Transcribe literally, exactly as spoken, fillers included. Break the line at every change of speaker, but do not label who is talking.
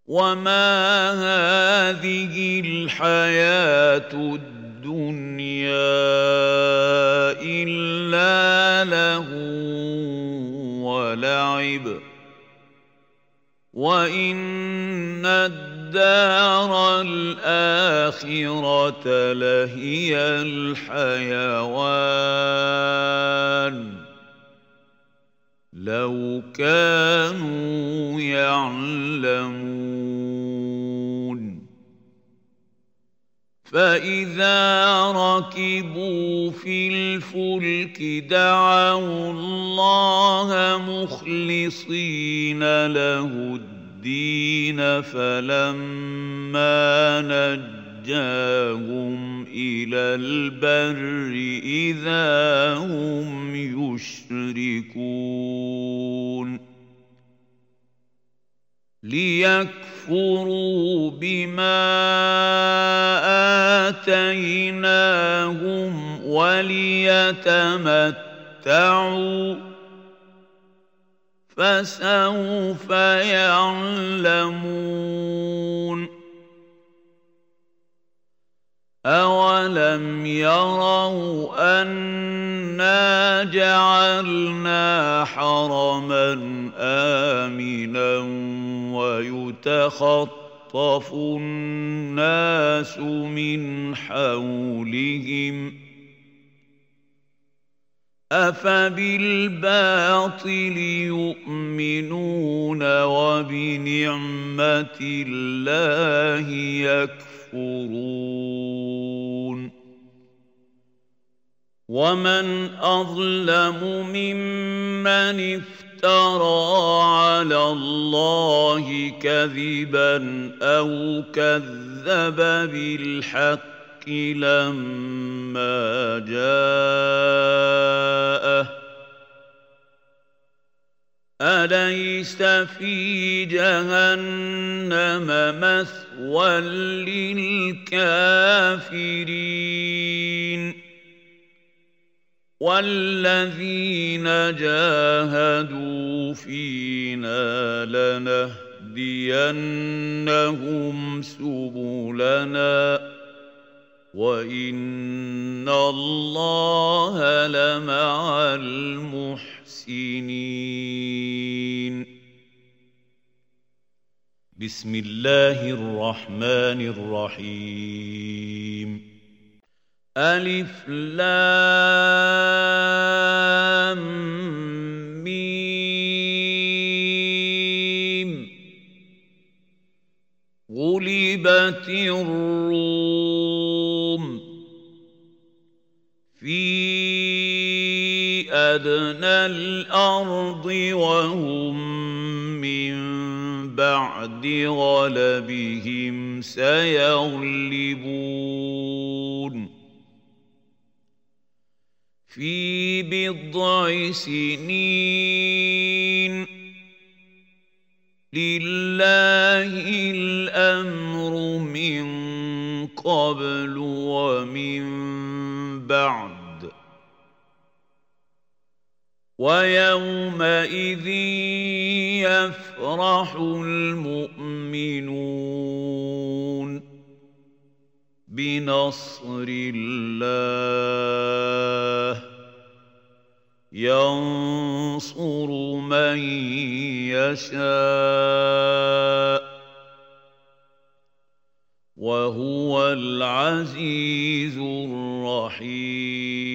وما هذه الحياة الدنيا إلا لهو ولعب وإن الدار الآخرة لهي الحيوان لو كانوا يعلمون فإذا ركبوا في الفلك دعوا الله مخلصين له الدين فلما نجاهم إلى البر إذا هم يشركون ليكفروا بما آتيناهم وليتمتعوا فسوف يعلمون أولم يروا أنا جعلنا حرما آمنا ويتخطف الناس من حولهم أفبالباطل يؤمنون وبنعمة الله يكفرون ومن أظلم ممن افترى على الله كذبا أو كذب بالحق لما جاءه أليس في جهنم مثوى للكافرين والذين جاهدوا فينا لنهدينهم سبلنا وإن الله لمع المحسنين بسم الله الرحمن الرحيم ألف لام ميم غلبت الروم في أدنى الأرض وهم من بعد غلبهم سيغلبون في بضع سنين لله الأمر من قبل ومن بعد ويومئذ يفرح المؤمنون بنصر الله ينصر من يشاء وهو العزيز الرحيم